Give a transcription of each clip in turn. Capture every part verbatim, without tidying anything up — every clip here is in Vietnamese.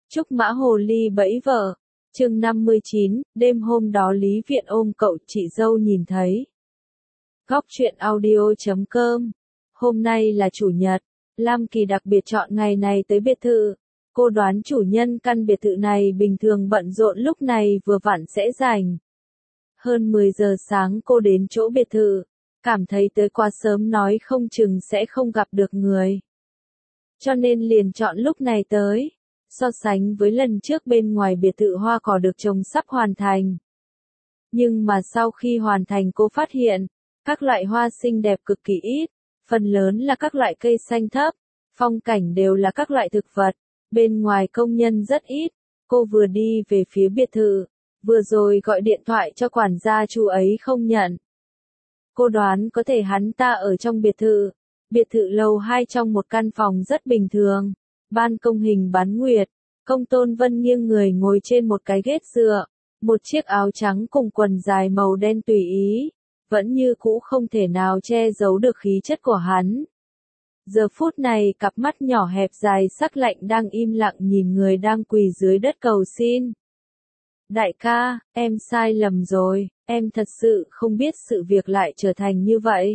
Trúc Mã Hồ Ly bẫy vợ. Chương năm mươi chín, đêm hôm đó Lý Viện ôm cậu chị dâu nhìn thấy. Góc truyện audio chấm com. Hôm nay là chủ nhật, Lam Kỳ đặc biệt chọn ngày này tới biệt thự. Cô đoán chủ nhân căn biệt thự này bình thường bận rộn lúc này vừa vặn sẽ rảnh. Hơn mười giờ sáng cô đến chỗ biệt thự, cảm thấy tới quá sớm nói không chừng sẽ không gặp được người. Cho nên liền chọn lúc này tới. So sánh với lần trước bên ngoài biệt thự hoa cỏ được trồng sắp hoàn thành. Nhưng mà sau khi hoàn thành cô phát hiện, các loại hoa xinh đẹp cực kỳ ít, phần lớn là các loại cây xanh thấp, phong cảnh đều là các loại thực vật, bên ngoài công nhân rất ít. Cô vừa đi về phía biệt thự, vừa rồi gọi điện thoại cho quản gia chú ấy không nhận. Cô đoán có thể hắn ta ở trong biệt thự, biệt thự lầu hai trong một căn phòng rất bình thường. Ban công hình bán nguyệt, Công Tôn Vân nghiêng người ngồi trên một cái ghế dựa, một chiếc áo trắng cùng quần dài màu đen tùy ý, vẫn như cũ không thể nào che giấu được khí chất của hắn. Giờ phút này cặp mắt nhỏ hẹp dài sắc lạnh đang im lặng nhìn người đang quỳ dưới đất cầu xin. Đại ca, em sai lầm rồi, em thật sự không biết sự việc lại trở thành như vậy.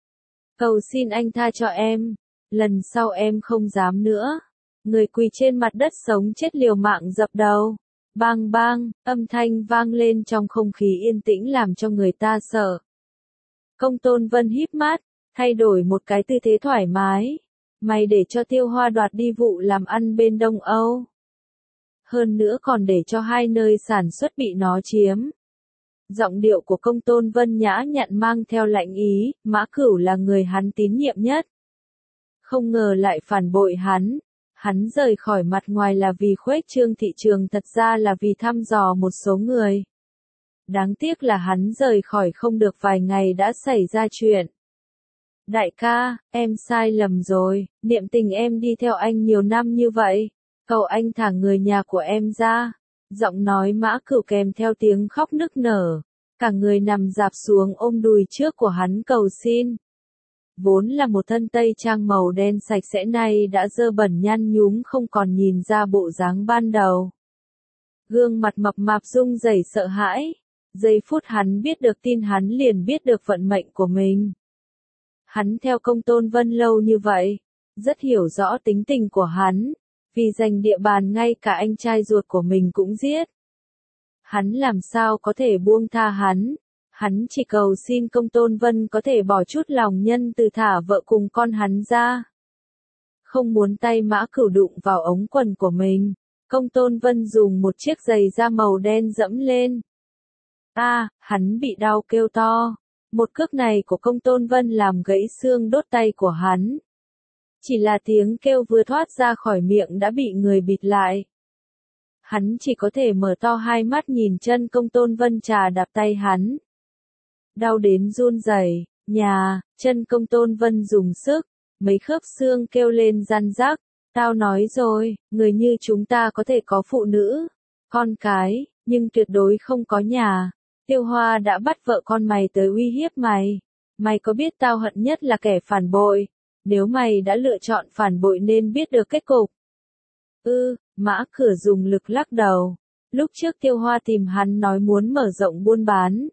Cầu xin anh tha cho em, lần sau em không dám nữa. Người quỳ trên mặt đất sống chết liều mạng dập đầu. Bang bang, âm thanh vang lên trong không khí yên tĩnh làm cho người ta sợ. Công Tôn Vân híp mắt, thay đổi một cái tư thế thoải mái. Mày để cho Tiêu Hoa đoạt đi vụ làm ăn bên Đông Âu. Hơn nữa còn để cho hai nơi sản xuất bị nó chiếm. Giọng điệu của Công Tôn Vân nhã nhặn mang theo lạnh ý, Mã Cửu là người hắn tín nhiệm nhất. Không ngờ lại phản bội hắn. Hắn rời khỏi mặt ngoài là vì khuếch trương thị trường, thật ra là vì thăm dò một số người. Đáng tiếc là hắn rời khỏi không được vài ngày đã xảy ra chuyện. Đại ca, em sai lầm rồi, niệm tình em đi theo anh nhiều năm như vậy, cầu anh thả người nhà của em ra. Giọng nói Mã Cửu kèm theo tiếng khóc nức nở, cả người nằm dạp xuống ôm đùi trước của hắn cầu xin. Vốn là một thân tây trang màu đen sạch sẽ nay đã dơ bẩn nhăn nhúm không còn nhìn ra bộ dáng ban đầu. Gương mặt mập mạp rung rẩy sợ hãi. Giây phút hắn biết được tin hắn liền biết được vận mệnh của mình. Hắn theo Công Tôn Vân lâu như vậy, rất hiểu rõ tính tình của hắn, vì giành địa bàn ngay cả anh trai ruột của mình cũng giết. Hắn làm sao có thể buông tha hắn? Hắn chỉ cầu xin Công Tôn Vân có thể bỏ chút lòng nhân từ thả vợ cùng con hắn ra. Không muốn tay Mã Cửu đụng vào ống quần của mình, Công Tôn Vân dùng một chiếc giày da màu đen dẫm lên. A, à, hắn bị đau kêu to. Một cước này của Công Tôn Vân làm gãy xương đốt tay của hắn. Chỉ là tiếng kêu vừa thoát ra khỏi miệng đã bị người bịt lại. Hắn chỉ có thể mở to hai mắt nhìn chân Công Tôn Vân chà đạp tay hắn. Đau đến run rẩy, nhà, chân Công Tôn Vân dùng sức, mấy khớp xương kêu lên răn rắc. Tao nói rồi, người như chúng ta có thể có phụ nữ, con cái, nhưng tuyệt đối không có nhà. Tiêu Hoa đã bắt vợ con mày tới uy hiếp mày. Mày có biết tao hận nhất là kẻ phản bội. Nếu mày đã lựa chọn phản bội nên biết được kết cục. Ư, ừ, Mã Cửu dùng lực lắc đầu. Lúc trước Tiêu Hoa tìm hắn nói muốn mở rộng buôn bán.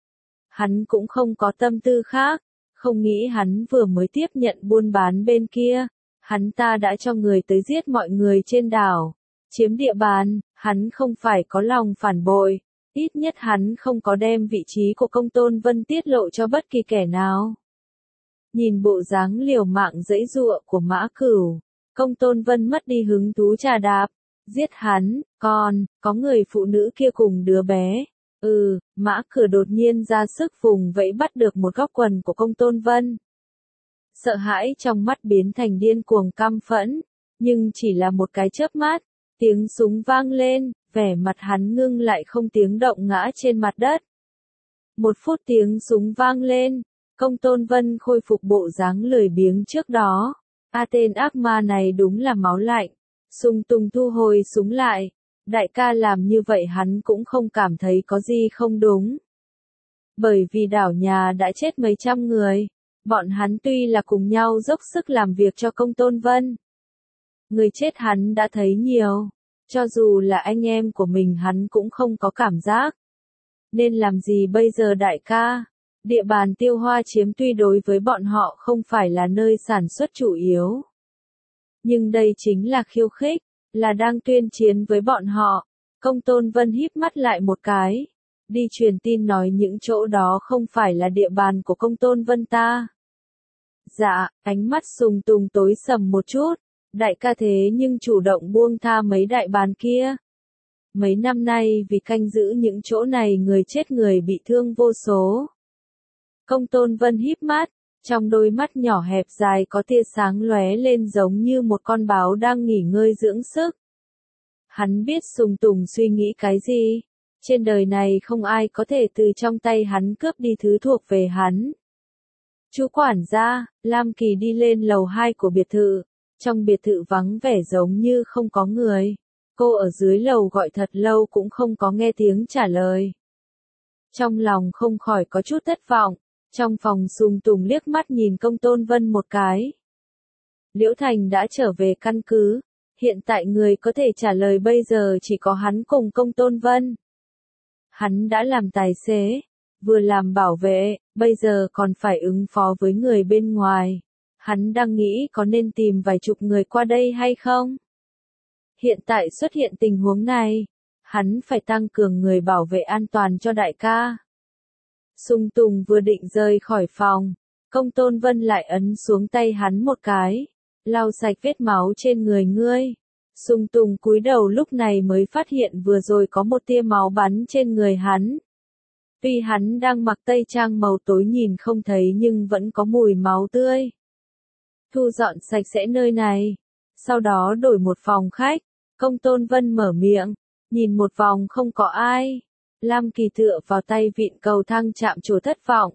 Hắn cũng không có tâm tư khác, không nghĩ hắn vừa mới tiếp nhận buôn bán bên kia, hắn ta đã cho người tới giết mọi người trên đảo, chiếm địa bàn, hắn không phải có lòng phản bội, ít nhất hắn không có đem vị trí của Công Tôn Vân tiết lộ cho bất kỳ kẻ nào. Nhìn bộ dáng liều mạng giãy giụa của Mã Cửu, Công Tôn Vân mất đi hứng thú trà đạp, giết hắn, còn, có người phụ nữ kia cùng đứa bé. Ừ, Mã Cửu đột nhiên ra sức vùng vẫy bắt được một góc quần của Công Tôn Vân. Sợ hãi trong mắt biến thành điên cuồng căm phẫn, nhưng chỉ là một cái chớp mắt, tiếng súng vang lên, vẻ mặt hắn ngưng lại không tiếng động ngã trên mặt đất. Một phút tiếng súng vang lên, Công Tôn Vân khôi phục bộ dáng lười biếng trước đó. A tên ác ma này đúng là máu lạnh. Sung Tùng thu hồi súng lại. Đại ca làm như vậy hắn cũng không cảm thấy có gì không đúng. Bởi vì đảo nhà đã chết mấy trăm người, bọn hắn tuy là cùng nhau dốc sức làm việc cho Công Tôn Vân. Người chết hắn đã thấy nhiều, Cho dù là anh em của mình hắn cũng không có cảm giác. Nên làm gì bây giờ đại ca? Địa bàn Tiêu Hoa chiếm tuy đối với bọn họ không phải là nơi sản xuất chủ yếu. Nhưng đây chính là khiêu khích, là đang tuyên chiến với bọn họ. Công Tôn Vân híp mắt lại một cái. Đi truyền tin nói những chỗ đó không phải là địa bàn của Công Tôn Vân ta. Dạ, ánh mắt Sùng Tùng tối sầm một chút. Đại ca thế nhưng chủ động buông tha mấy đại bàn kia. Mấy năm nay vì canh giữ những chỗ này người chết người bị thương vô số. Công Tôn Vân híp mắt, trong đôi mắt nhỏ hẹp dài có tia sáng lóe lên giống như một con báo đang nghỉ ngơi dưỡng sức. Hắn biết Sùng Tùng suy nghĩ cái gì. Trên đời này không ai có thể từ trong tay hắn cướp đi thứ thuộc về hắn. Chú quản gia, Lam Kỳ đi lên lầu hai của biệt thự. Trong biệt thự vắng vẻ giống như không có người. Cô ở dưới lầu gọi thật lâu cũng không có nghe tiếng trả lời. Trong lòng không khỏi có chút thất vọng. Trong phòng Sùng Tùng liếc mắt nhìn Công Tôn Vân một cái. Liễu Thành đã trở về căn cứ. Hiện tại người có thể trả lời bây giờ chỉ có hắn cùng Công Tôn Vân. Hắn đã làm tài xế, vừa làm bảo vệ, bây giờ còn phải ứng phó với người bên ngoài. Hắn đang nghĩ có nên tìm vài chục người qua đây hay không? Hiện tại xuất hiện tình huống này, hắn phải tăng cường người bảo vệ an toàn cho đại ca. Sùng Tùng vừa định rời khỏi phòng, Công Tôn Vân lại ấn xuống tay hắn một cái, lau sạch vết máu trên người ngươi. Sùng Tùng cúi đầu lúc này mới phát hiện vừa rồi có một tia máu bắn trên người hắn. Tuy hắn đang mặc tây trang màu tối nhìn không thấy nhưng vẫn có mùi máu tươi. Thu dọn sạch sẽ nơi này, sau đó đổi một phòng khách. Công Tôn Vân mở miệng, nhìn một vòng không có ai. Lam Kỳ tựa vào tay vịn cầu thang chạm trổ thất vọng.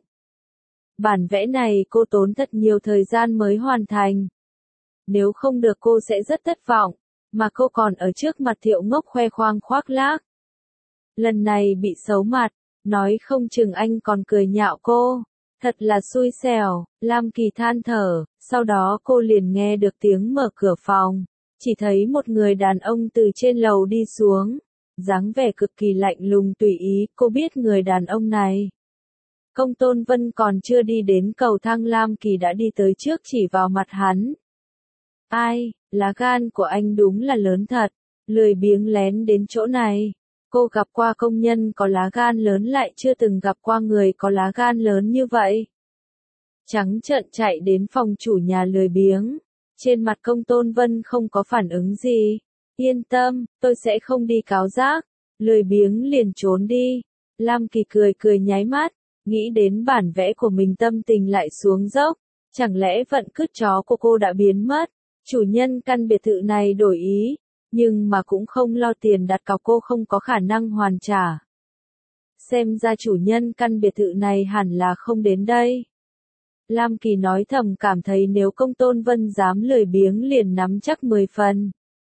Bản vẽ này cô tốn thật nhiều thời gian mới hoàn thành. Nếu không được cô sẽ rất thất vọng, mà cô còn ở trước mặt Thiệu Ngốc khoe khoang khoác lác. Lần này bị xấu mặt, nói không chừng anh còn cười nhạo cô. Thật là xui xẻo, Lam Kỳ than thở, sau đó cô liền nghe được tiếng mở cửa phòng. Chỉ thấy một người đàn ông từ trên lầu đi xuống. Dáng vẻ cực kỳ lạnh lùng tùy ý, cô biết người đàn ông này. Công Tôn Vân còn chưa đi đến cầu thang Lam Kỳ đã đi tới trước chỉ vào mặt hắn. Ai, lá gan của anh đúng là lớn thật, lười biếng lén đến chỗ này. Cô gặp qua công nhân có lá gan lớn lại chưa từng gặp qua người có lá gan lớn như vậy. Trắng trợn chạy đến phòng chủ nhà lười biếng. Trên mặt Công Tôn Vân không có phản ứng gì. Yên tâm, tôi sẽ không đi cáo giác. Lười biếng liền trốn đi. Lam Kỳ cười cười nháy mắt, nghĩ đến bản vẽ của mình tâm tình lại xuống dốc. Chẳng lẽ vận cứt chó của cô đã biến mất? Chủ nhân căn biệt thự này đổi ý, nhưng mà cũng không lo tiền đặt cọc cô không có khả năng hoàn trả. Xem ra chủ nhân căn biệt thự này hẳn là không đến đây. Lam Kỳ nói thầm cảm thấy nếu Công Tôn Vân dám lười biếng liền nắm chắc mười phần.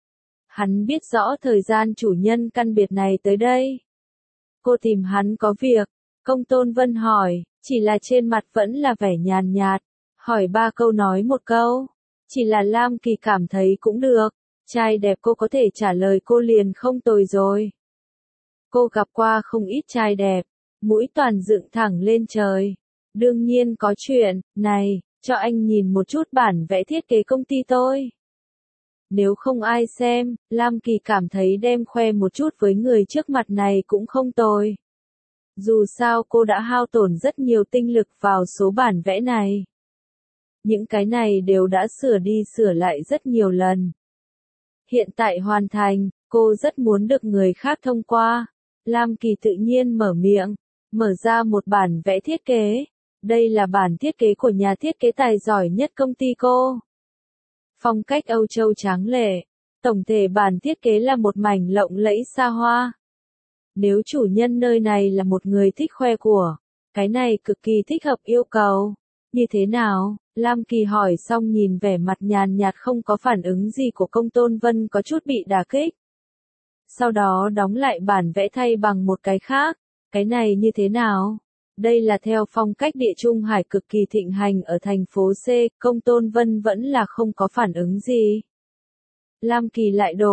Hắn biết rõ thời gian chủ nhân căn biệt này tới đây. Cô tìm hắn có việc. Công Tôn Vân hỏi, chỉ là trên mặt vẫn là vẻ nhàn nhạt. Hỏi ba câu nói một câu. Chỉ là Lam Kỳ cảm thấy cũng được. Trai đẹp cô có thể trả lời cô liền không tồi rồi. Cô gặp qua không ít trai đẹp. Mũi toàn dựng thẳng lên trời. Đương nhiên có chuyện, này, cho anh nhìn một chút bản vẽ thiết kế công ty tôi. Nếu không ai xem, Lam Kỳ cảm thấy đem khoe một chút với người trước mặt này cũng không tồi. Dù sao cô đã hao tổn rất nhiều tinh lực vào số bản vẽ này. Những cái này đều đã sửa đi sửa lại rất nhiều lần. Hiện tại hoàn thành, cô rất muốn được người khác thông qua. Lam Kỳ tự nhiên mở miệng, mở ra một bản vẽ thiết kế. Đây là bản thiết kế của nhà thiết kế tài giỏi nhất công ty cô. Phong cách Âu Châu tráng lệ. Tổng thể bản thiết kế là một mảnh lộng lẫy xa hoa. Nếu chủ nhân nơi này là một người thích khoe của, cái này cực kỳ thích hợp yêu cầu. Như thế nào? Lam Kỳ hỏi xong nhìn vẻ mặt nhàn nhạt không có phản ứng gì của Công Tôn Vân có chút bị đả kích. Sau đó đóng lại bản vẽ thay bằng một cái khác. Cái này như thế nào? Đây là theo phong cách địa trung hải cực kỳ thịnh hành ở thành phố C, Công Tôn Vân vẫn là không có phản ứng gì. Lam Kỳ lại đổi,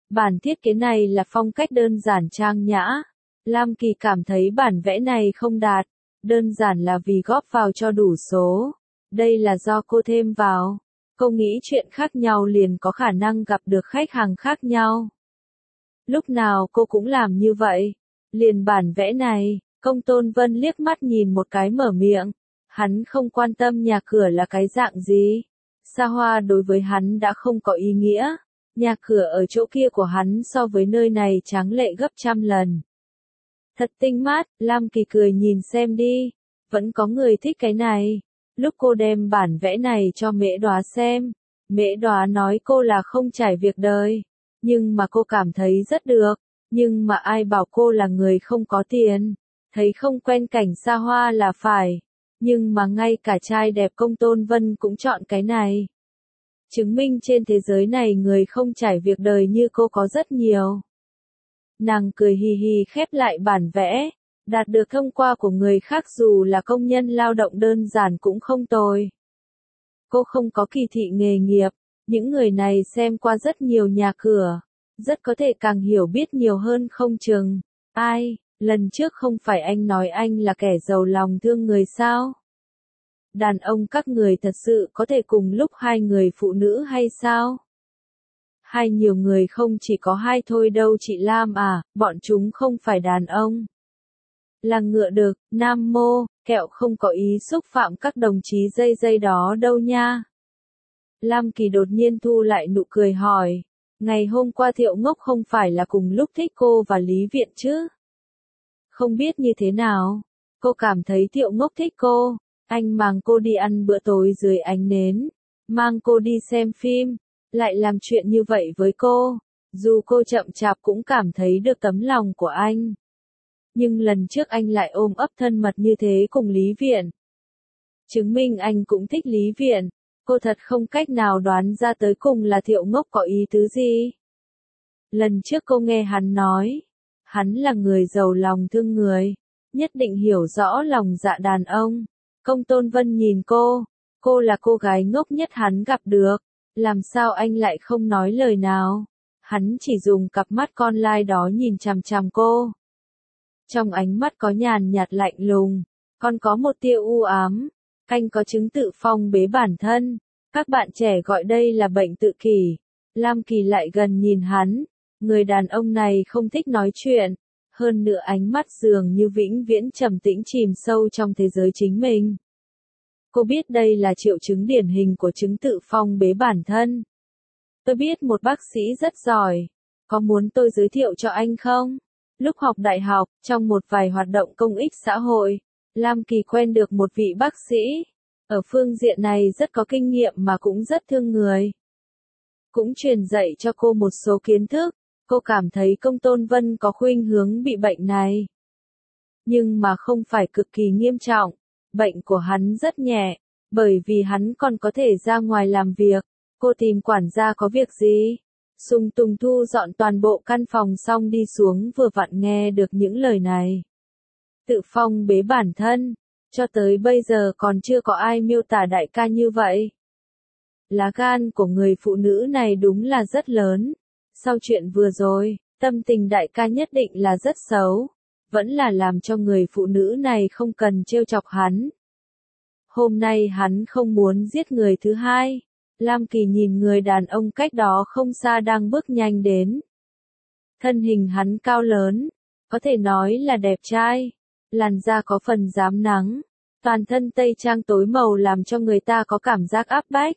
Bản thiết kế này là phong cách đơn giản trang nhã. Lam Kỳ cảm thấy bản vẽ này không đạt, đơn giản là vì góp vào cho đủ số. Đây là do cô thêm vào. Cô nghĩ chuyện khác nhau liền có khả năng gặp được khách hàng khác nhau. Lúc nào cô cũng làm như vậy. Liền bản vẽ này, Công Tôn Vân liếc mắt nhìn một cái mở miệng. Hắn không quan tâm nhà cửa là cái dạng gì. Xa hoa đối với hắn đã không có ý nghĩa. Nhà cửa ở chỗ kia của hắn so với nơi này tráng lệ gấp trăm lần. Thật tinh mát, Lam Kỳ cười nhìn xem đi. Vẫn có người thích cái này. Lúc cô đem bản vẽ này cho Mễ Đoá xem, Mễ Đoá nói cô là không trải việc đời. Nhưng mà cô cảm thấy rất được. Nhưng mà ai bảo cô là người không có tiền. Thấy không quen cảnh xa hoa là phải. Nhưng mà ngay cả trai đẹp Công Tôn Vân cũng chọn cái này. Chứng minh trên thế giới này người không trải việc đời như cô có rất nhiều. Nàng cười hì hì khép lại bản vẽ. Đạt được thông qua của người khác dù là công nhân lao động đơn giản cũng không tồi. Cô không có kỳ thị nghề nghiệp. Những người này xem qua rất nhiều nhà cửa. Rất có thể càng hiểu biết nhiều hơn không chừng. Ai, lần trước không phải anh nói anh là kẻ giàu lòng thương người sao? Đàn ông các người thật sự có thể cùng lúc hai người phụ nữ hay sao? Hai nhiều người không chỉ có hai thôi đâu chị Lam à, bọn chúng không phải đàn ông. Là ngựa đực, Nam Mô, kẹo không có ý xúc phạm các đồng chí dây dây đó đâu nha. Lam Kỳ đột nhiên thu lại nụ cười hỏi. Ngày hôm qua Thiệu Ngốc không phải là cùng lúc thích cô và Lý Viện chứ? Không biết như thế nào. Cô cảm thấy Thiệu Ngốc thích cô. Anh mang cô đi ăn bữa tối dưới ánh nến. Mang cô đi xem phim. Lại làm chuyện như vậy với cô. Dù cô chậm chạp cũng cảm thấy được tấm lòng của anh. Nhưng lần trước anh lại ôm ấp thân mật như thế cùng Lý Viện. Chứng minh anh cũng thích Lý Viện. Cô thật không cách nào đoán ra tới cùng là Thiệu Ngốc có ý tứ gì. Lần trước cô nghe hắn nói. Hắn là người giàu lòng thương người. Nhất định hiểu rõ lòng dạ đàn ông. Công Tôn Vân nhìn cô. Cô là cô gái ngốc nhất hắn gặp được. Làm sao anh lại không nói lời nào. Hắn chỉ dùng cặp mắt con lai đó nhìn chằm chằm cô. Trong ánh mắt có nhàn nhạt lạnh lùng, còn có một tia u ám. Anh có chứng tự phong bế bản thân. Các bạn trẻ gọi đây là bệnh tự kỷ. Lam Kỳ lại gần nhìn hắn. Người đàn ông này không thích nói chuyện. Hơn nữa ánh mắt dường như vĩnh viễn trầm tĩnh chìm sâu trong thế giới chính mình. Cô biết đây là triệu chứng điển hình của chứng tự phong bế bản thân. Tôi biết một bác sĩ rất giỏi. Có muốn tôi giới thiệu cho anh không? Lúc học đại học, trong một vài hoạt động công ích xã hội, Lam Kỳ quen được một vị bác sĩ. Ở phương diện này rất có kinh nghiệm mà cũng rất thương người. Cũng truyền dạy cho cô một số kiến thức. Cô cảm thấy Công Tôn Vân có khuynh hướng bị bệnh này. Nhưng mà không phải cực kỳ nghiêm trọng. Bệnh của hắn rất nhẹ. Bởi vì hắn còn có thể ra ngoài làm việc. Cô tìm quản gia có việc gì? Sùng Tùng thu dọn toàn bộ căn phòng xong đi xuống vừa vặn nghe được những lời này. Tự phong bế bản thân. Cho tới bây giờ còn chưa có ai miêu tả đại ca như vậy. Lá gan của người phụ nữ này đúng là rất lớn. Sau chuyện vừa rồi, tâm tình đại ca nhất định là rất xấu. Vẫn là làm cho người phụ nữ này không cần trêu chọc hắn. Hôm nay hắn không muốn giết người thứ hai. Lam Kỳ nhìn người đàn ông cách đó không xa đang bước nhanh đến. Thân hình hắn cao lớn, có thể nói là đẹp trai. Làn da có phần rám nắng. Toàn thân tây trang tối màu làm cho người ta có cảm giác áp bách.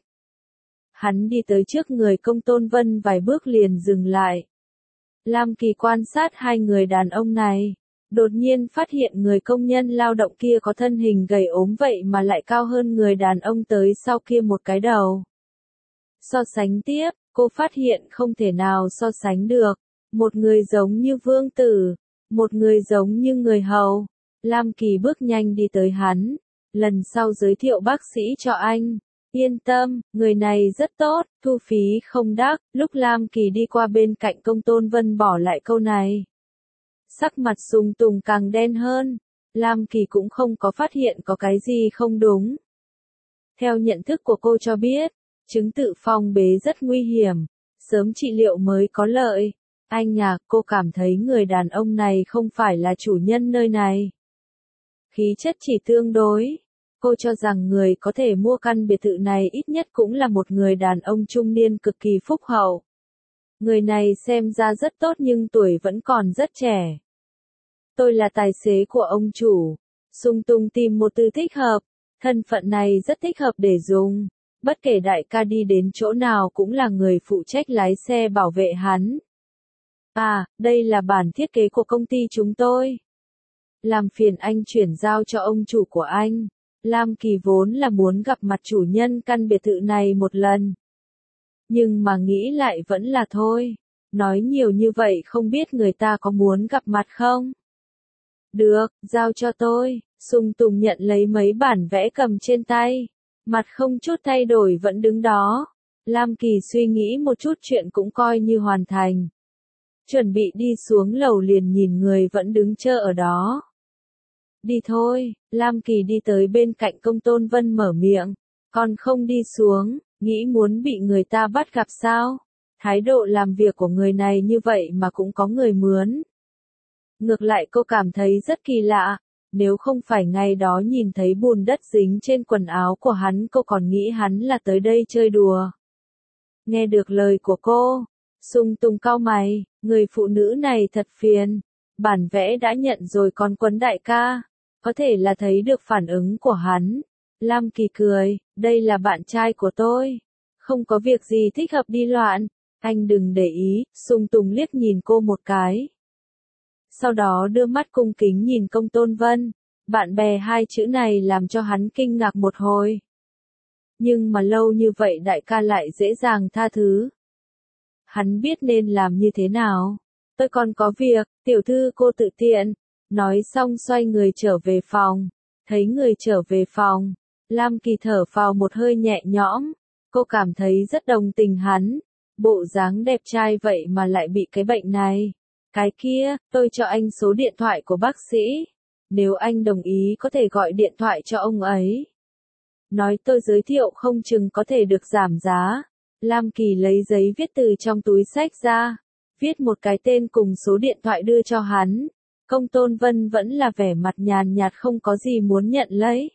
Hắn đi tới trước người Công Tôn Vân vài bước liền dừng lại. Lam Kỳ quan sát hai người đàn ông này. Đột nhiên phát hiện người công nhân lao động kia có thân hình gầy ốm vậy mà lại cao hơn người đàn ông tới sau kia một cái đầu. So sánh tiếp, cô phát hiện không thể nào so sánh được. Một người giống như vương tử, một người giống như người hầu. Lam Kỳ bước nhanh đi tới hắn. Lần sau giới thiệu bác sĩ cho anh. Yên tâm, người này rất tốt, thu phí không đắt. Lúc Lam Kỳ đi qua bên cạnh Công Tôn Vân bỏ lại câu này. Sắc mặt Sùng Tùng càng đen hơn. Lam Kỳ cũng không có phát hiện có cái gì không đúng. Theo nhận thức của cô cho biết, chứng tự phong bế rất nguy hiểm. Sớm trị liệu mới có lợi. Anh à, cô cảm thấy người đàn ông này không phải là chủ nhân nơi này. Khí chất chỉ tương đối. Cô cho rằng người có thể mua căn biệt thự này ít nhất cũng là một người đàn ông trung niên cực kỳ phúc hậu. Người này xem ra rất tốt nhưng tuổi vẫn còn rất trẻ. Tôi là tài xế của ông chủ. Sung Tùng tìm một từ thích hợp. Thân phận này rất thích hợp để dùng. Bất kể đại ca đi đến chỗ nào cũng là người phụ trách lái xe bảo vệ hắn. À, đây là bản thiết kế của công ty chúng tôi. Làm phiền anh chuyển giao cho ông chủ của anh. Lam Kỳ vốn là muốn gặp mặt chủ nhân căn biệt thự này một lần. Nhưng mà nghĩ lại vẫn là thôi. Nói nhiều như vậy không biết người ta có muốn gặp mặt không? Được, giao cho tôi. Sung Tùng nhận lấy mấy bản vẽ cầm trên tay. Mặt không chút thay đổi vẫn đứng đó. Lam Kỳ suy nghĩ một chút chuyện cũng coi như hoàn thành. Chuẩn bị đi xuống lầu liền nhìn người vẫn đứng chờ ở đó. Đi thôi, Lam Kỳ đi tới bên cạnh Công Tôn Vân mở miệng. Còn không đi xuống, nghĩ muốn bị người ta bắt gặp sao? Thái độ làm việc của người này như vậy mà cũng có người mướn. Ngược lại cô cảm thấy rất kỳ lạ. Nếu không phải ngày đó nhìn thấy bùn đất dính trên quần áo của hắn cô còn nghĩ hắn là tới đây chơi đùa. Nghe được lời của cô, Sung Tùng cau mày, người phụ nữ này thật phiền. Bản vẽ đã nhận rồi còn Quấn đại ca. Có thể là thấy được phản ứng của hắn. Lam Kỳ cười, đây là bạn trai của tôi. Không có việc gì thích hợp đi loạn. Anh đừng để ý, Sung Tùng liếc nhìn cô một cái. Sau đó đưa mắt cung kính nhìn Công Tôn Vân. Bạn bè hai chữ này làm cho hắn kinh ngạc một hồi. Nhưng mà lâu như vậy đại ca lại dễ dàng tha thứ. Hắn biết nên làm như thế nào. Tôi còn có việc, tiểu thư cô tự tiện. Nói xong xoay người trở về phòng. Thấy người trở về phòng. Lam Kỳ thở phào một hơi nhẹ nhõm. Cô cảm thấy rất đồng tình hắn. Bộ dáng đẹp trai vậy mà lại bị cái bệnh này. Cái kia, tôi cho anh số điện thoại của bác sĩ. Nếu anh đồng ý có thể gọi điện thoại cho ông ấy. Nói tôi giới thiệu không chừng có thể được giảm giá. Lam Kỳ lấy giấy viết từ trong túi xách ra. Viết một cái tên cùng số điện thoại đưa cho hắn. Công Tôn Vân vẫn là vẻ mặt nhàn nhạt không có gì muốn nhận lấy.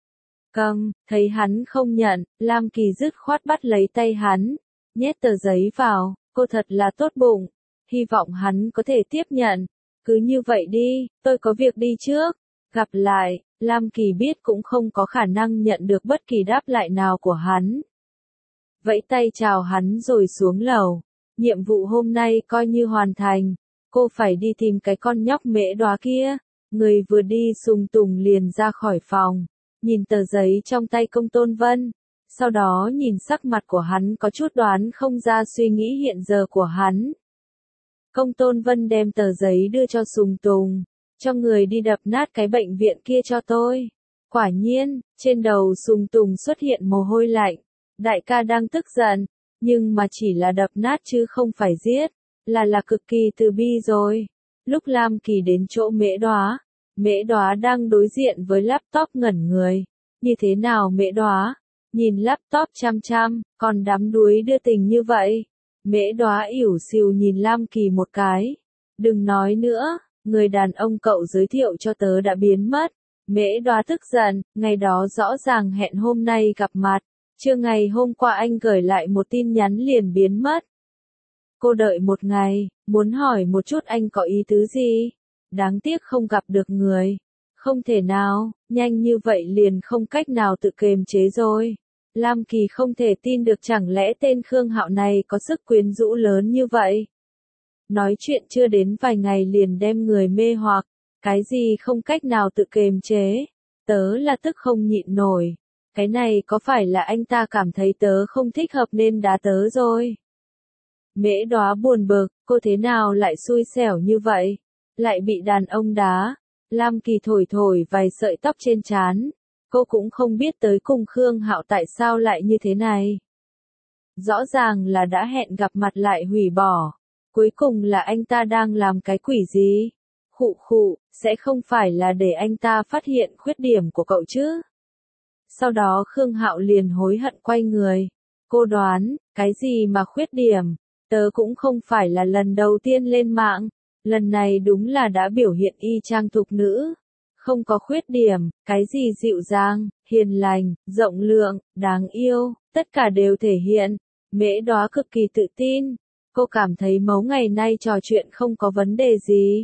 Cầm, thấy hắn không nhận, Lam Kỳ dứt khoát bắt lấy tay hắn. Nhét tờ giấy vào, cô thật là tốt bụng. Hy vọng hắn có thể tiếp nhận. Cứ như vậy đi, tôi có việc đi trước. Gặp lại, Lam Kỳ biết cũng không có khả năng nhận được bất kỳ đáp lại nào của hắn. Vẫy tay chào hắn rồi xuống lầu. Nhiệm vụ hôm nay coi như hoàn thành. Cô phải đi tìm cái con nhóc Mễ Đóa kia. Người vừa đi Sung Tùng liền ra khỏi phòng. Nhìn tờ giấy trong tay Công Tôn Vân. Sau đó nhìn sắc mặt của hắn có chút đoán không ra suy nghĩ hiện giờ của hắn. Công Tôn Vân đem tờ giấy đưa cho Sung Tùng. Cho người đi đập nát cái bệnh viện kia cho tôi. Quả nhiên, trên đầu Sung Tùng xuất hiện mồ hôi lạnh. Đại ca đang tức giận. Nhưng mà chỉ là đập nát chứ không phải giết. Là là cực kỳ từ bi rồi. Lúc Lam Kỳ đến chỗ Mễ Đóa. Mễ Đóa đang đối diện với laptop ngẩn người. Như thế nào Mễ Đóa? Nhìn laptop chăm chăm, còn đắm đuối đưa tình như vậy. Mễ Đóa ỉu xìu nhìn Lam Kỳ một cái. Đừng nói nữa, người đàn ông cậu giới thiệu cho tớ đã biến mất. Mễ Đóa tức giận, ngày đó rõ ràng hẹn hôm nay gặp mặt. Chưa ngày hôm qua anh gửi lại một tin nhắn liền biến mất. Cô đợi một ngày, muốn hỏi một chút anh có ý tứ gì? Đáng tiếc không gặp được người. Không thể nào, nhanh như vậy liền không cách nào tự kiềm chế rồi. Lam Kỳ không thể tin được chẳng lẽ tên Khương Hạo này có sức quyến rũ lớn như vậy. Nói chuyện chưa đến vài ngày liền đem người mê hoặc. Cái gì không cách nào tự kiềm chế. Tớ là tức không nhịn nổi. Cái này có phải là anh ta cảm thấy tớ không thích hợp nên đá tớ rồi. Mễ Đóa buồn bực, cô thế nào lại xui xẻo như vậy? Lại bị đàn ông đá. Lam Kỳ thổi thổi vài sợi tóc trên trán. Cô cũng không biết tới cùng Khương Hạo tại sao lại như thế này. Rõ ràng là đã hẹn gặp mặt lại hủy bỏ. Cuối cùng là anh ta đang làm cái quỷ gì? Khụ khụ, sẽ không phải là để anh ta phát hiện khuyết điểm của cậu chứ? Sau đó Khương Hạo liền hối hận quay người. Cô đoán, cái gì mà khuyết điểm? Tớ cũng không phải là lần đầu tiên lên mạng, lần này đúng là đã biểu hiện y chang thục nữ. Không có khuyết điểm, cái gì dịu dàng, hiền lành, rộng lượng, đáng yêu, tất cả đều thể hiện. Mễ Đóa cực kỳ tự tin, cô cảm thấy mấy ngày nay trò chuyện không có vấn đề gì.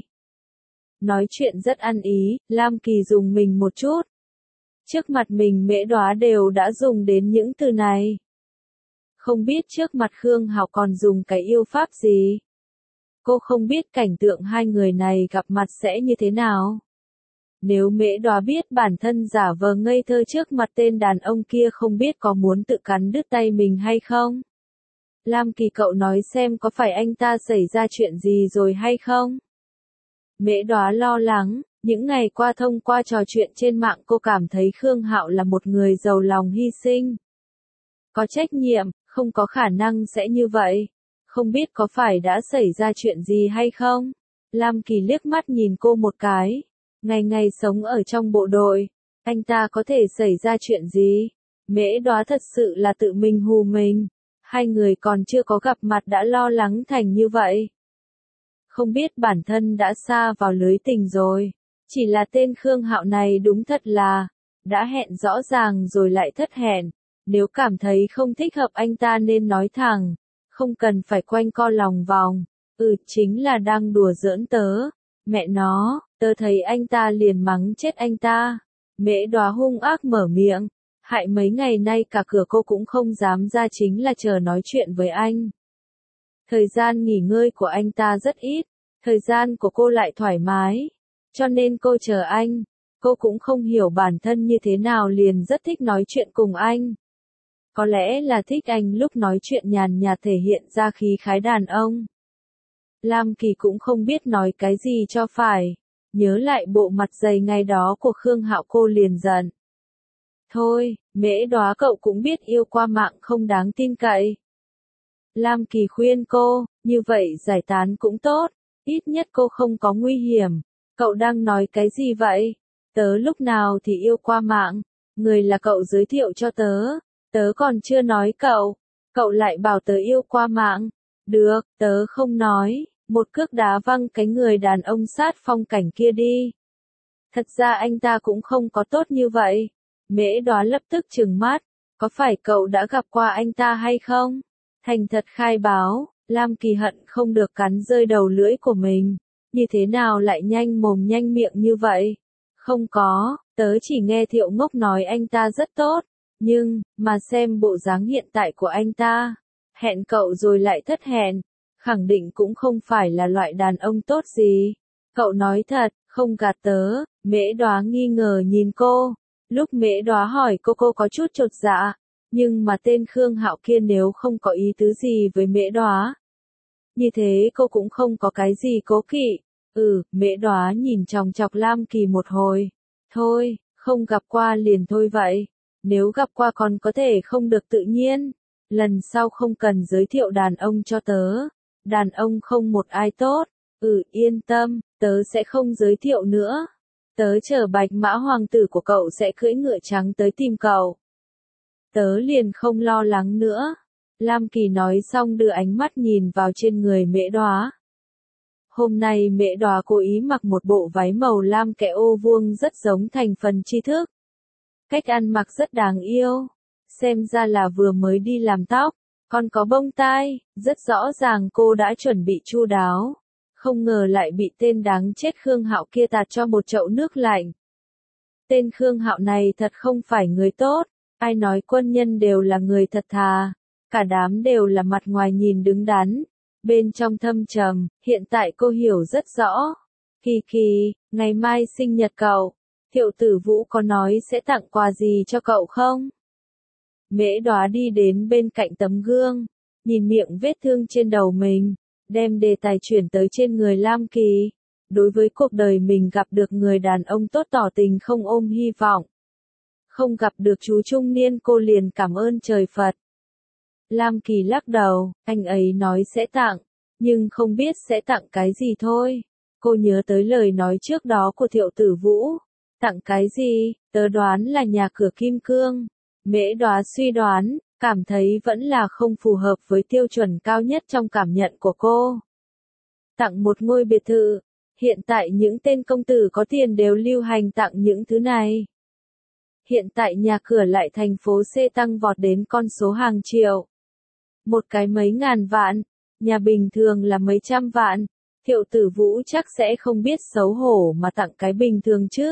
Nói chuyện rất ăn ý, Lam Kỳ dùng mình một chút. Trước mặt mình Mễ Đóa đều đã dùng đến những từ này. Không biết trước mặt Khương Hạo còn dùng cái yêu pháp gì. Cô không biết cảnh tượng hai người này gặp mặt sẽ như thế nào. Nếu Mễ Đóa biết bản thân giả vờ ngây thơ trước mặt tên đàn ông kia không biết có muốn tự cắn đứt tay mình hay không. Lam Kỳ cậu nói xem có phải anh ta xảy ra chuyện gì rồi hay không? Mễ Đóa lo lắng, những ngày qua thông qua trò chuyện trên mạng cô cảm thấy Khương Hạo là một người giàu lòng hy sinh. Có trách nhiệm, không có khả năng sẽ như vậy. Không biết có phải đã xảy ra chuyện gì hay không? Lam Kỳ liếc mắt nhìn cô một cái. Ngày ngày sống ở trong bộ đội, anh ta có thể xảy ra chuyện gì? Mễ Đóa thật sự là tự mình hù mình. Hai người còn chưa có gặp mặt đã lo lắng thành như vậy. Không biết bản thân đã sa vào lưới tình rồi. Chỉ là tên Khương Hạo này đúng thật là, đã hẹn rõ ràng rồi lại thất hẹn. Nếu cảm thấy không thích hợp anh ta nên nói thẳng, không cần phải quanh co lòng vòng. Ừ, chính là đang đùa giỡn tớ. Mẹ nó, tớ thấy anh ta liền mắng chết anh ta. Mễ Đóa hung ác mở miệng. Hại mấy ngày nay cả cửa cô cũng không dám ra chính là chờ nói chuyện với anh. Thời gian nghỉ ngơi của anh ta rất ít, thời gian của cô lại thoải mái. Cho nên cô chờ anh, cô cũng không hiểu bản thân như thế nào liền rất thích nói chuyện cùng anh. Có lẽ là thích anh lúc nói chuyện nhàn nhạt thể hiện ra khí khái đàn ông. Lam Kỳ cũng không biết nói cái gì cho phải, nhớ lại bộ mặt dày ngày đó của Khương Hạo cô liền giận. Thôi, Mễ Đóa cậu cũng biết yêu qua mạng không đáng tin cậy. Lam Kỳ khuyên cô, như vậy giải tán cũng tốt, ít nhất cô không có nguy hiểm. Cậu đang nói cái gì vậy? Tớ lúc nào thì yêu qua mạng, người là cậu giới thiệu cho tớ, tớ còn chưa nói cậu, cậu lại bảo tớ yêu qua mạng. Được, tớ không nói, một cước đá văng cái người đàn ông sát phong cảnh kia đi. Thật ra anh ta cũng không có tốt như vậy. Mễ Đóa lập tức trừng mắt, có phải cậu đã gặp qua anh ta hay không? Thành thật khai báo, Lam Kỳ hận không được cắn rơi đầu lưỡi của mình. Như thế nào lại nhanh mồm nhanh miệng như vậy? Không có, tớ chỉ nghe Thiệu Ngốc nói anh ta rất tốt. Nhưng, mà xem bộ dáng hiện tại của anh ta. Hẹn cậu rồi lại thất hẹn. Khẳng định cũng không phải là loại đàn ông tốt gì. Cậu nói thật, không gạt tớ. Mễ Đóa nghi ngờ nhìn cô. Lúc Mễ Đóa hỏi cô cô có chút chột dạ. Nhưng mà tên Khương Hạo kia nếu không có ý tứ gì với Mễ Đóa. Như thế cô cũng không có cái gì cố kỵ. Ừ, Mễ Đóa nhìn chòng chọc Lam Kỳ một hồi. Thôi, không gặp qua liền thôi vậy. Nếu gặp qua còn có thể không được tự nhiên. Lần sau không cần giới thiệu đàn ông cho tớ. Đàn ông không một ai tốt. Ừ, yên tâm, tớ sẽ không giới thiệu nữa. Tớ chờ bạch mã hoàng tử của cậu sẽ cưỡi ngựa trắng tới tìm cậu. Tớ liền không lo lắng nữa. Lam Kỳ nói xong đưa ánh mắt nhìn vào trên người Mễ Đóa. Hôm nay Mễ Đóa cố ý mặc một bộ váy màu lam kẻ ô vuông rất giống thành phần tri thức. Cách ăn mặc rất đáng yêu. Xem ra là vừa mới đi làm tóc, còn có bông tai, rất rõ ràng cô đã chuẩn bị chu đáo. Không ngờ lại bị tên đáng chết Khương Hạo kia tạt cho một chậu nước lạnh. Tên Khương Hạo này thật không phải người tốt, ai nói quân nhân đều là người thật thà, cả đám đều là mặt ngoài nhìn đứng đắn, bên trong thâm trầm, hiện tại cô hiểu rất rõ. Kỳ Kỳ, ngày mai sinh nhật cậu, Thiệu Tử Vũ có nói sẽ tặng quà gì cho cậu không? Mễ Đóa đi đến bên cạnh tấm gương, nhìn miệng vết thương trên đầu mình, đem đề tài chuyển tới trên người Lam Kỳ. Đối với cuộc đời mình gặp được người đàn ông tốt tỏ tình không ôm hy vọng. Không gặp được chú trung niên cô liền cảm ơn trời Phật. Lam Kỳ lắc đầu, anh ấy nói sẽ tặng, nhưng không biết sẽ tặng cái gì thôi. Cô nhớ tới lời nói trước đó của Thiệu Tử Vũ. Tặng cái gì, tớ đoán là nhà cửa kim cương. Mễ Đóa suy đoán, cảm thấy vẫn là không phù hợp với tiêu chuẩn cao nhất trong cảm nhận của cô. Tặng một ngôi biệt thự, hiện tại những tên công tử có tiền đều lưu hành tặng những thứ này. Hiện tại nhà cửa lại thành phố C tăng vọt đến con số hàng triệu. Một cái mấy ngàn vạn, nhà bình thường là mấy trăm vạn, Thiệu Tử Vũ chắc sẽ không biết xấu hổ mà tặng cái bình thường chứ.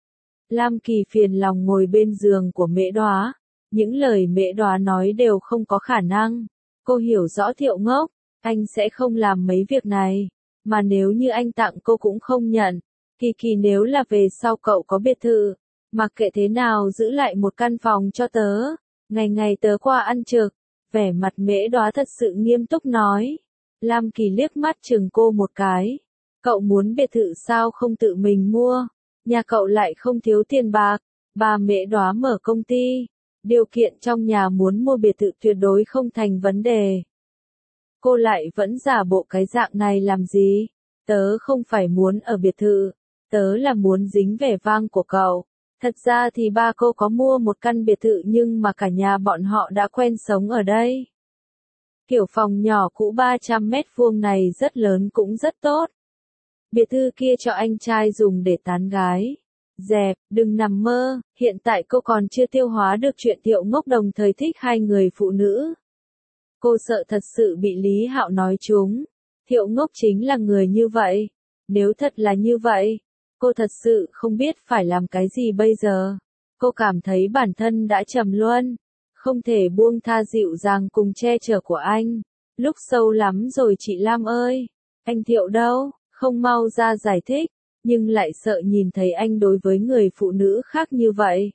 Lam Kỳ phiền lòng ngồi bên giường của Mễ Đóa, những lời Mễ Đóa nói đều không có khả năng. Cô hiểu rõ Thiệu Ngốc, anh sẽ không làm mấy việc này, mà nếu như anh tặng cô cũng không nhận. Kỳ Kỳ nếu là về sau cậu có biệt thự, mặc kệ thế nào giữ lại một căn phòng cho tớ, ngày ngày tớ qua ăn trực. Vẻ mặt Mễ Đóa thật sự nghiêm túc nói. Lam Kỳ liếc mắt chừng cô một cái. Cậu muốn biệt thự sao không tự mình mua? Nhà cậu lại không thiếu tiền bạc. Bà Mễ Đóa mở công ty. Điều kiện trong nhà muốn mua biệt thự tuyệt đối không thành vấn đề. Cô lại vẫn giả bộ cái dạng này làm gì? Tớ không phải muốn ở biệt thự. Tớ là muốn dính vẻ vang của cậu. Thật ra thì ba cô có mua một căn biệt thự nhưng mà cả nhà bọn họ đã quen sống ở đây. Kiểu phòng nhỏ cũ ba trăm mét vuông này rất lớn cũng rất tốt. Biệt thự kia cho anh trai dùng để tán gái. Dẹp, đừng nằm mơ, hiện tại cô còn chưa tiêu hóa được chuyện Thiệu Ngốc đồng thời thích hai người phụ nữ. Cô sợ thật sự bị Lý Hạo nói trúng. Thiệu Ngốc chính là người như vậy. Nếu thật là như vậy, cô thật sự không biết phải làm cái gì bây giờ. Cô cảm thấy bản thân đã trầm luân, không thể buông tha dịu dàng cùng che chở của anh. Lúc sâu lắm rồi chị Lam ơi, anh Thiệu đâu, không mau ra giải thích, nhưng lại sợ nhìn thấy anh đối với người phụ nữ khác như vậy.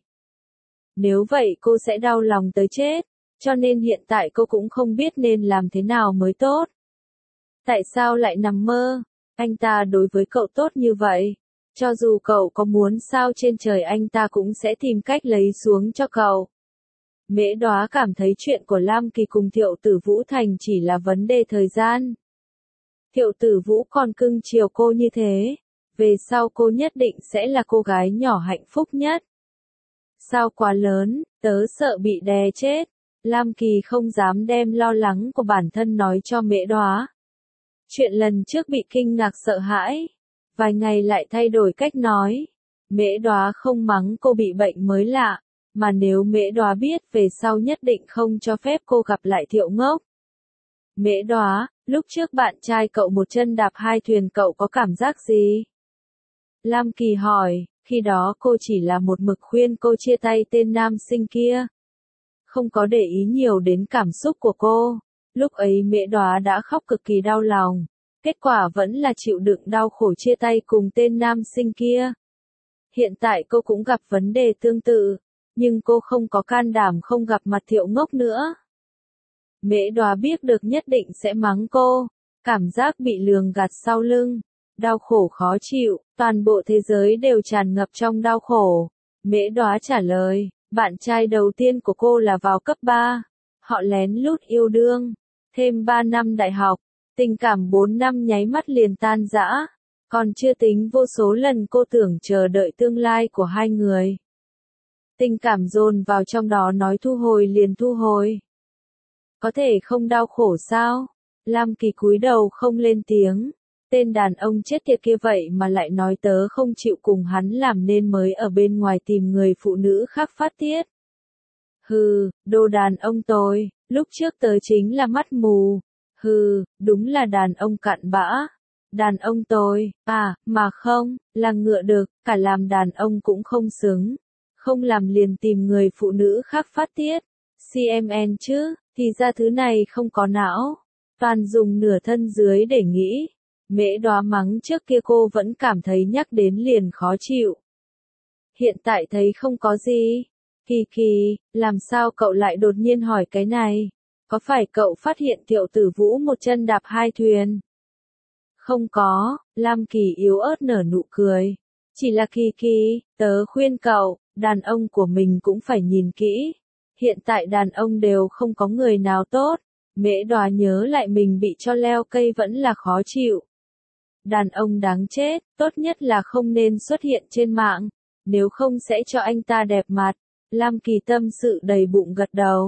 Nếu vậy cô sẽ đau lòng tới chết, cho nên hiện tại cô cũng không biết nên làm thế nào mới tốt. Tại sao lại nằm mơ? Anh ta đối với cậu tốt như vậy. Cho dù cậu có muốn sao trên trời anh ta cũng sẽ tìm cách lấy xuống cho cậu. Mễ Đóa cảm thấy chuyện của Lam Kỳ cùng Thiệu Tử Vũ thành chỉ là vấn đề thời gian. Thiệu Tử Vũ còn cưng chiều cô như thế, về sau cô nhất định sẽ là cô gái nhỏ hạnh phúc nhất. Sao quá lớn, tớ sợ bị đè chết. Lam Kỳ không dám đem lo lắng của bản thân nói cho Mễ Đóa. Chuyện lần trước bị kinh ngạc sợ hãi, vài ngày lại thay đổi cách nói. Mễ Đóa không mắng cô bị bệnh mới lạ, mà nếu Mễ Đóa biết về sau nhất định không cho phép cô gặp lại Thiệu Ngốc. Mễ Đóa, lúc trước bạn trai cậu một chân đạp hai thuyền cậu có cảm giác gì? Lam Kỳ hỏi, khi đó cô chỉ là một mực khuyên cô chia tay tên nam sinh kia. Không có để ý nhiều đến cảm xúc của cô. Lúc ấy Mễ Đóa đã khóc cực kỳ đau lòng. Kết quả vẫn là chịu đựng đau khổ chia tay cùng tên nam sinh kia. Hiện tại cô cũng gặp vấn đề tương tự, nhưng cô không có can đảm không gặp mặt Thiệu Ngốc nữa. Mễ Đóa biết được nhất định sẽ mắng cô, cảm giác bị lường gạt sau lưng, đau khổ khó chịu, toàn bộ thế giới đều tràn ngập trong đau khổ. Mễ Đóa trả lời, bạn trai đầu tiên của cô là vào cấp ba, họ lén lút yêu đương, thêm ba năm đại học. Tình cảm bốn năm nháy mắt liền tan rã, còn chưa tính vô số lần cô tưởng chờ đợi tương lai của hai người. Tình cảm dồn vào trong đó nói thu hồi liền thu hồi. Có thể không đau khổ sao? Lam Kỳ cúi đầu không lên tiếng. Tên đàn ông chết tiệt kia vậy mà lại nói tớ không chịu cùng hắn làm nên mới ở bên ngoài tìm người phụ nữ khác phát tiết. Hừ, đồ đàn ông tồi, lúc trước tớ chính là mắt mù. Hừ, đúng là đàn ông cặn bã. Đàn ông tồi, à, mà không, là ngựa được, cả làm đàn ông cũng không xứng. Không làm liền tìm người phụ nữ khác phát tiết. xê em en chứ, thì ra thứ này không có não. Toàn dùng nửa thân dưới để nghĩ. Mễ Đóa mắng trước kia cô vẫn cảm thấy nhắc đến liền khó chịu. Hiện tại thấy không có gì. Kỳ Kỳ, làm sao cậu lại đột nhiên hỏi cái này? Có phải cậu phát hiện Thiệu Tử Vũ một chân đạp hai thuyền? Không có, Lam Kỳ yếu ớt nở nụ cười. Chỉ là Kỳ Kỳ, tớ khuyên cậu, đàn ông của mình cũng phải nhìn kỹ. Hiện tại đàn ông đều không có người nào tốt. Mễ Đóa nhớ lại mình bị cho leo cây vẫn là khó chịu. Đàn ông đáng chết, tốt nhất là không nên xuất hiện trên mạng, nếu không sẽ cho anh ta đẹp mặt. Lam Kỳ tâm sự đầy bụng gật đầu.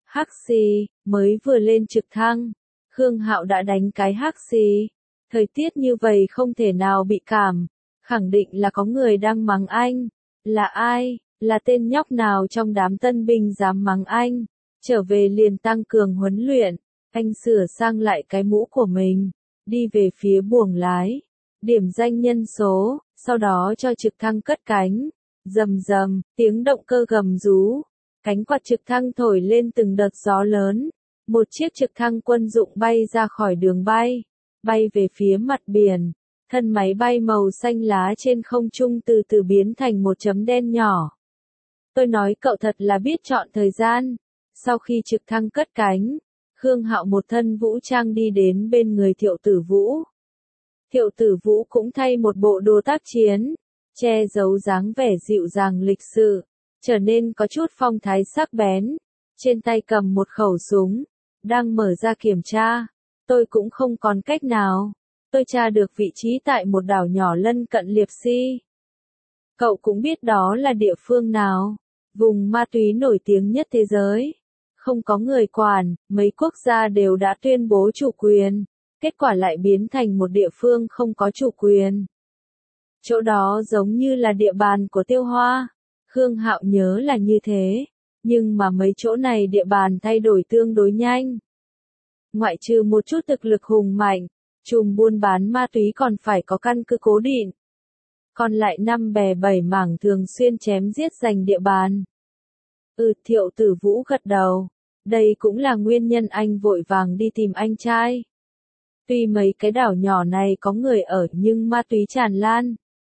Hắc xì, mới vừa lên trực thăng, Khương Hạo đã đánh cái hắc xì. Thời tiết như vậy không thể nào bị cảm, khẳng định là có người đang mắng anh. Là ai? Là tên nhóc nào trong đám tân binh dám mắng anh? Trở về liền tăng cường huấn luyện, anh sửa sang lại cái mũ của mình, đi về phía buồng lái, điểm danh nhân số, sau đó cho trực thăng cất cánh. Rầm rầm, tiếng động cơ gầm rú, cánh quạt trực thăng thổi lên từng đợt gió lớn. Một chiếc trực thăng quân dụng bay ra khỏi đường bay, bay về phía mặt biển. Thân máy bay màu xanh lá trên không trung từ từ biến thành một chấm đen nhỏ. Tôi nói cậu thật là biết chọn thời gian. Sau khi trực thăng cất cánh, Khương Hạo một thân vũ trang đi đến bên người Thiệu Tử Vũ. Thiệu Tử Vũ cũng thay một bộ đồ tác chiến, che giấu dáng vẻ dịu dàng lịch sự, trở nên có chút phong thái sắc bén. Trên tay cầm một khẩu súng, đang mở ra kiểm tra. Tôi cũng không còn cách nào. Tôi tra được vị trí tại một đảo nhỏ lân cận Liệp Si. Cậu cũng biết đó là địa phương nào, vùng ma túy nổi tiếng nhất thế giới. Không có người quản, mấy quốc gia đều đã tuyên bố chủ quyền, kết quả lại biến thành một địa phương không có chủ quyền. Chỗ đó giống như là địa bàn của Tiêu Hoa. Khương Hạo nhớ là như thế, nhưng mà mấy chỗ này địa bàn thay đổi tương đối nhanh. Ngoại trừ một chút thực lực hùng mạnh, chùm buôn bán ma túy còn phải có căn cứ cố định. Còn lại năm bè bảy mảng thường xuyên chém giết giành địa bàn. Ừ, Thiệu Tử Vũ gật đầu. Đây cũng là nguyên nhân anh vội vàng đi tìm anh trai. Tuy mấy cái đảo nhỏ này có người ở nhưng ma túy tràn lan.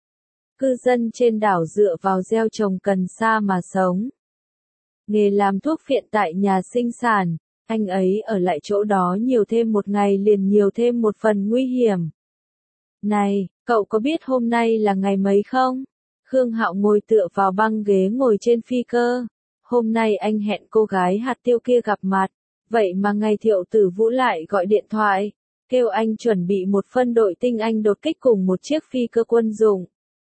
Cư dân trên đảo dựa vào gieo trồng cần sa mà sống. Nghề làm thuốc phiện tại nhà sinh sản, anh ấy ở lại chỗ đó nhiều thêm một ngày liền nhiều thêm một phần nguy hiểm. Này, cậu có biết hôm nay là ngày mấy không? Khương Hạo ngồi tựa vào băng ghế ngồi trên phi cơ. Hôm nay anh hẹn cô gái hạt tiêu kia gặp mặt, vậy mà ngày Thiệu Tử Vũ lại gọi điện thoại, kêu anh chuẩn bị một phân đội tinh anh đột kích cùng một chiếc phi cơ quân dụng.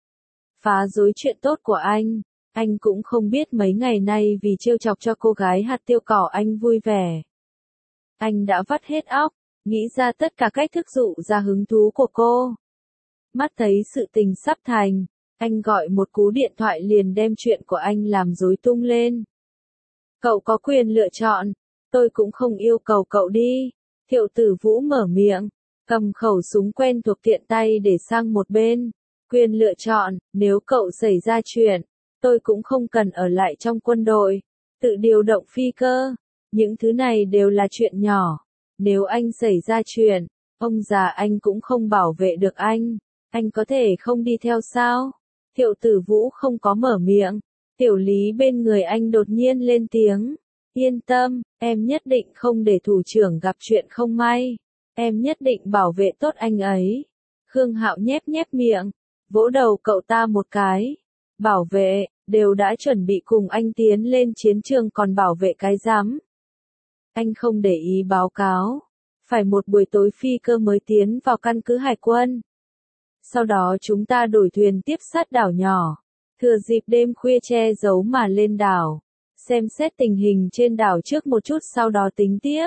Phá rối chuyện tốt của anh, anh cũng không biết mấy ngày nay vì trêu chọc cho cô gái hạt tiêu cỏ anh vui vẻ. Anh đã vắt hết óc, nghĩ ra tất cả cách thức dụ ra hứng thú của cô. Mắt thấy sự tình sắp thành, anh gọi một cú điện thoại liền đem chuyện của anh làm rối tung lên. Cậu có quyền lựa chọn, tôi cũng không yêu cầu cậu đi. Thiệu Tử Vũ mở miệng, cầm khẩu súng quen thuộc tiện tay để sang một bên. Quyền lựa chọn, nếu cậu xảy ra chuyện, tôi cũng không cần ở lại trong quân đội, tự điều động phi cơ. Những thứ này đều là chuyện nhỏ. Nếu anh xảy ra chuyện, ông già anh cũng không bảo vệ được anh. Anh có thể không đi theo sao? Thiệu Tử Vũ không có mở miệng. Tiểu Lý bên người anh đột nhiên lên tiếng. Yên tâm, em nhất định không để thủ trưởng gặp chuyện không may. Em nhất định bảo vệ tốt anh ấy. Khương Hạo nhép nhép miệng, vỗ đầu cậu ta một cái. Bảo vệ, đều đã chuẩn bị cùng anh tiến lên chiến trường còn bảo vệ cái rắm. Anh không để ý báo cáo. Phải một buổi tối phi cơ mới tiến vào căn cứ hải quân. Sau đó chúng ta đổi thuyền tiếp sát đảo nhỏ. Thừa dịp đêm khuya che giấu mà lên đảo. Xem xét tình hình trên đảo trước một chút sau đó tính tiếp.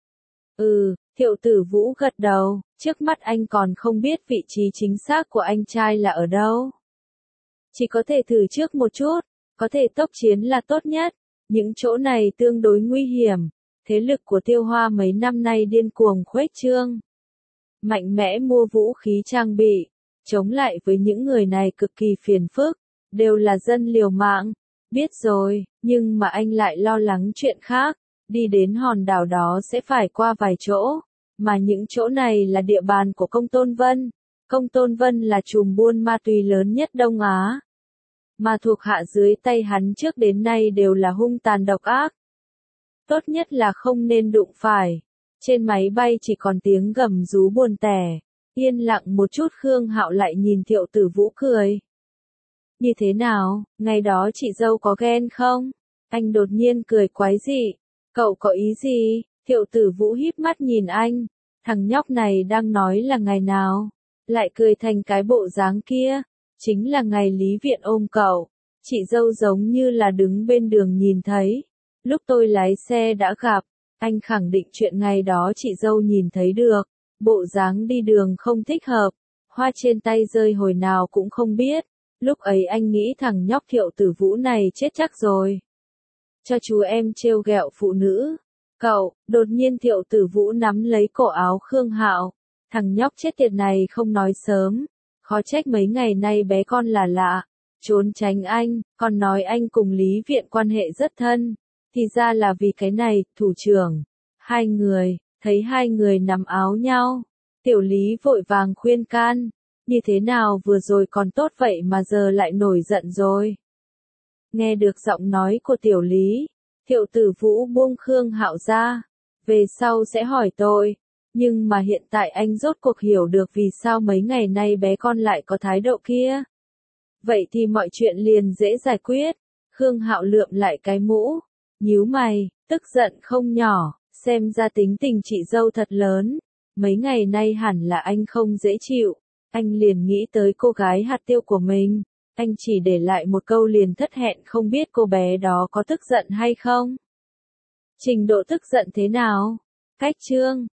Ừ, Thiệu Tử Vũ gật đầu, trước mắt anh còn không biết vị trí chính xác của anh trai là ở đâu. Chỉ có thể thử trước một chút, có thể tốc chiến là tốt nhất, những chỗ này tương đối nguy hiểm, thế lực của Tiêu Hoa mấy năm nay điên cuồng khuếch trương. Mạnh mẽ mua vũ khí trang bị, chống lại với những người này cực kỳ phiền phức, đều là dân liều mạng. Biết rồi, nhưng mà anh lại lo lắng chuyện khác, đi đến hòn đảo đó sẽ phải qua vài chỗ, mà những chỗ này là địa bàn của Công Tôn Vân. Công Tôn Vân là chùm buôn ma túy lớn nhất Đông Á, mà thuộc hạ dưới tay hắn trước đến nay đều là hung tàn độc ác. Tốt nhất là không nên đụng phải. Trên máy bay chỉ còn tiếng gầm rú buồn tẻ, yên lặng một chút. Khương Hạo lại nhìn Thiệu Tử Vũ cười. Như thế nào, ngày đó chị dâu có ghen không? Anh đột nhiên cười quái dị. Cậu có ý gì? Thiệu Tử Vũ híp mắt nhìn anh. Thằng nhóc này đang nói là ngày nào? Lại cười thành cái bộ dáng kia. Chính là ngày Lý Viện ôm cậu. Chị dâu giống như là đứng bên đường nhìn thấy. Lúc tôi lái xe đã gặp, anh khẳng định chuyện ngày đó chị dâu nhìn thấy được, bộ dáng đi đường không thích hợp, hoa trên tay rơi hồi nào cũng không biết, lúc ấy anh nghĩ thằng nhóc Thiệu Tử Vũ này chết chắc rồi. Cho chú em trêu ghẹo phụ nữ. Cậu, đột nhiên Thiệu Tử Vũ nắm lấy cổ áo Khương Hạo, thằng nhóc chết tiệt này không nói sớm, khó trách mấy ngày nay bé con là lạ, trốn tránh anh, còn nói anh cùng Lý Viện quan hệ rất thân, thì ra là vì cái này, thủ trưởng. Hai người, thấy hai người nắm áo nhau, Tiểu Lý vội vàng khuyên can, như thế nào vừa rồi còn tốt vậy mà giờ lại nổi giận rồi. Nghe được giọng nói của Tiểu Lý, Thiệu Tử Vũ buông Khương Hạo ra, về sau sẽ hỏi tôi, nhưng mà hiện tại anh rốt cuộc hiểu được vì sao mấy ngày nay bé con lại có thái độ kia. Vậy thì mọi chuyện liền dễ giải quyết. Khương Hạo lượm lại cái mũ, nhíu mày, tức giận không nhỏ, xem ra tính tình chị dâu thật lớn, mấy ngày nay hẳn là anh không dễ chịu, anh liền nghĩ tới cô gái hạt tiêu của mình, anh chỉ để lại một câu liền thất hẹn không biết cô bé đó có tức giận hay không. Trình độ tức giận thế nào? Cách chương